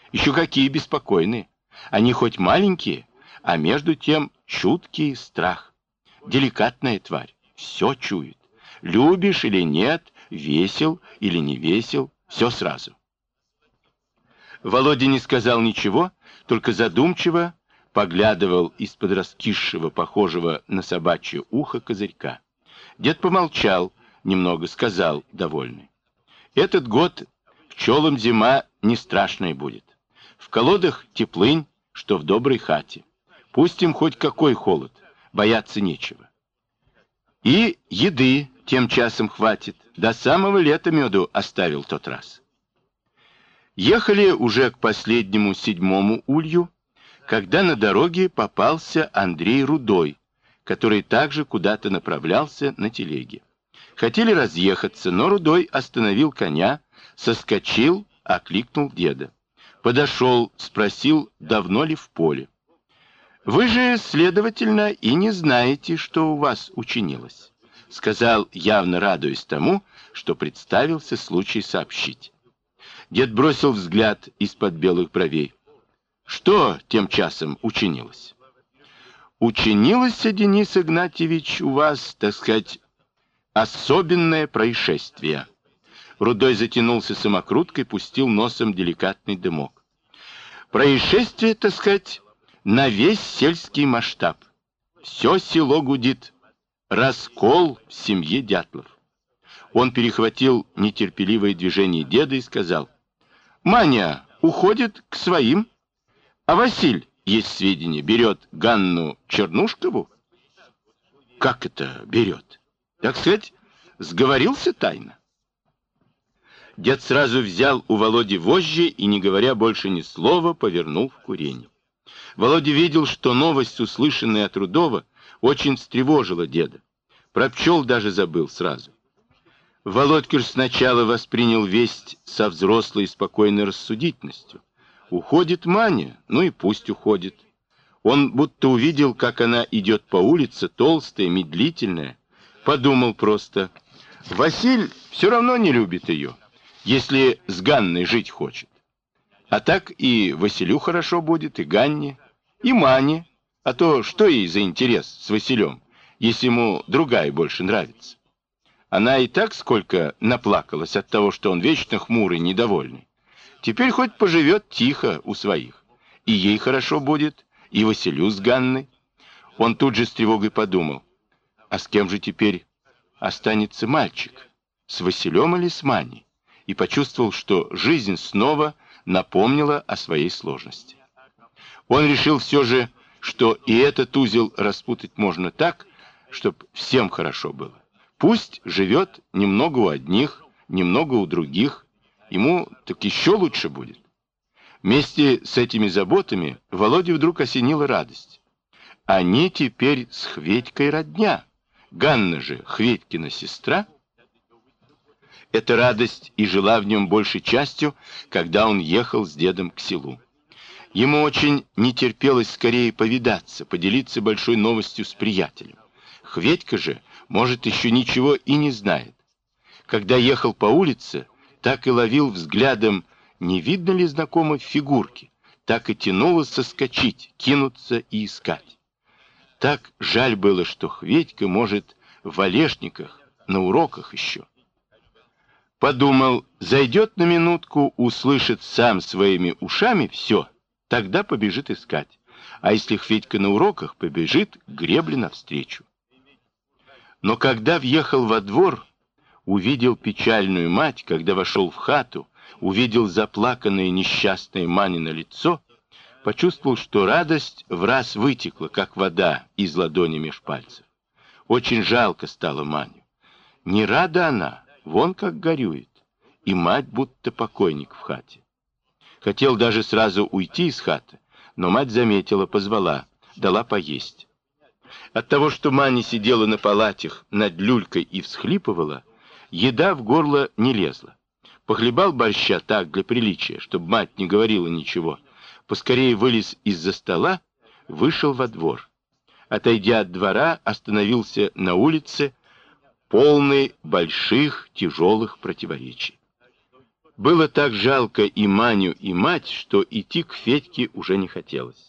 Еще какие беспокойные. Они хоть маленькие, а между тем чуткий страх. Деликатная тварь, все чует. Любишь или нет, весел или не весел, все сразу. Володя не сказал ничего, только задумчиво поглядывал из-под раскисшего, похожего на собачье ухо козырька. Дед помолчал, немного сказал, довольный. Этот год пчелам зима не страшная будет. В колодах теплынь, что в доброй хате. Пусть им хоть какой холод, бояться нечего. И еды тем часом хватит. До самого лета меду оставил тот раз. Ехали уже к последнему 7-му улью, когда на дороге попался Андрей Рудой, который также куда-то направлялся на телеге. Хотели разъехаться, но Рудой остановил коня, соскочил, окликнул деда. Подошел, спросил, давно ли в поле. «Вы же, следовательно, и не знаете, что у вас учинилось», сказал, явно радуясь тому, что представился случай сообщить. Дед бросил взгляд из-под белых бровей. «Что тем часом учинилось?» «Учинилось, Денис Игнатьевич, у вас, так сказать, особенное происшествие». Рудой затянулся самокруткой, пустил носом деликатный дымок. «Происшествие, так сказать, на весь сельский масштаб. Все село гудит. Раскол в семье Дятлов». Он перехватил нетерпеливое движение деда и сказал: «Маня уходит к своим, а Василь, есть сведения, берет Ганну Чернушкову». «Как это берет?» «Так сказать, сговорился тайно». Дед сразу взял у Володи вожжи и, не говоря больше ни слова, повернул в курень. Володя видел, что новость, услышанная от Рудова, очень встревожила деда. Про пчел даже забыл сразу. Володькин сначала воспринял весть со взрослой и спокойной рассудительностью. Уходит Маня, ну и пусть уходит. Он будто увидел, как она идет по улице, толстая, медлительная. Подумал просто: Василь все равно не любит ее, если с Ганной жить хочет. А так и Василю хорошо будет, и Ганне, и Мане. А то что ей за интерес с Василем, если ему другая больше нравится? Она и так сколько наплакалась от того, что он вечно хмурый, недовольный. Теперь хоть поживет тихо у своих. И ей хорошо будет, и Василю с Ганной. Он тут же с тревогой подумал: а с кем же теперь останется мальчик? С Василем или с Маней? И почувствовал, что жизнь снова напомнила о своей сложности. Он решил все же, что и этот узел распутать можно так, чтобы всем хорошо было. Пусть живет немного у одних, немного у других, ему так еще лучше будет. Вместе с этими заботами Володе вдруг осенила радость. Они теперь с Хведькой родня. Ганна же Хведькина сестра. Эта радость и жила в нем большей частью, когда он ехал с дедом к селу. Ему очень не терпелось скорее повидаться, поделиться большой новостью с приятелем. Хведька же, может, еще ничего и не знает. Когда ехал по улице, так и ловил взглядом, не видно ли знакомой фигурки, так и тянуло соскочить, кинуться и искать. Так жаль было, что Хведька, может, в Олешниках, на уроках еще. Подумал, зайдет на минутку, услышит сам своими ушами все, тогда побежит искать. А если Хведька на уроках, побежит к гребле навстречу. Но когда въехал во двор, увидел печальную мать, когда вошел в хату, увидел заплаканное несчастное Манино лицо, почувствовал, что радость враз вытекла, как вода из ладони меж пальцев. Очень жалко стало Маню. Не рада она, вон как горюет, и мать будто покойник в хате. Хотел даже сразу уйти из хаты, но мать заметила, позвала, дала поесть. От того, что Маня сидела на палатях над люлькой и всхлипывала, еда в горло не лезла. Похлебал борща так, для приличия, чтобы мать не говорила ничего. Поскорее вылез из-за стола, вышел во двор. Отойдя от двора, остановился на улице, полный больших, тяжелых противоречий. Было так жалко и Маню, и мать, что идти к Федьке уже не хотелось.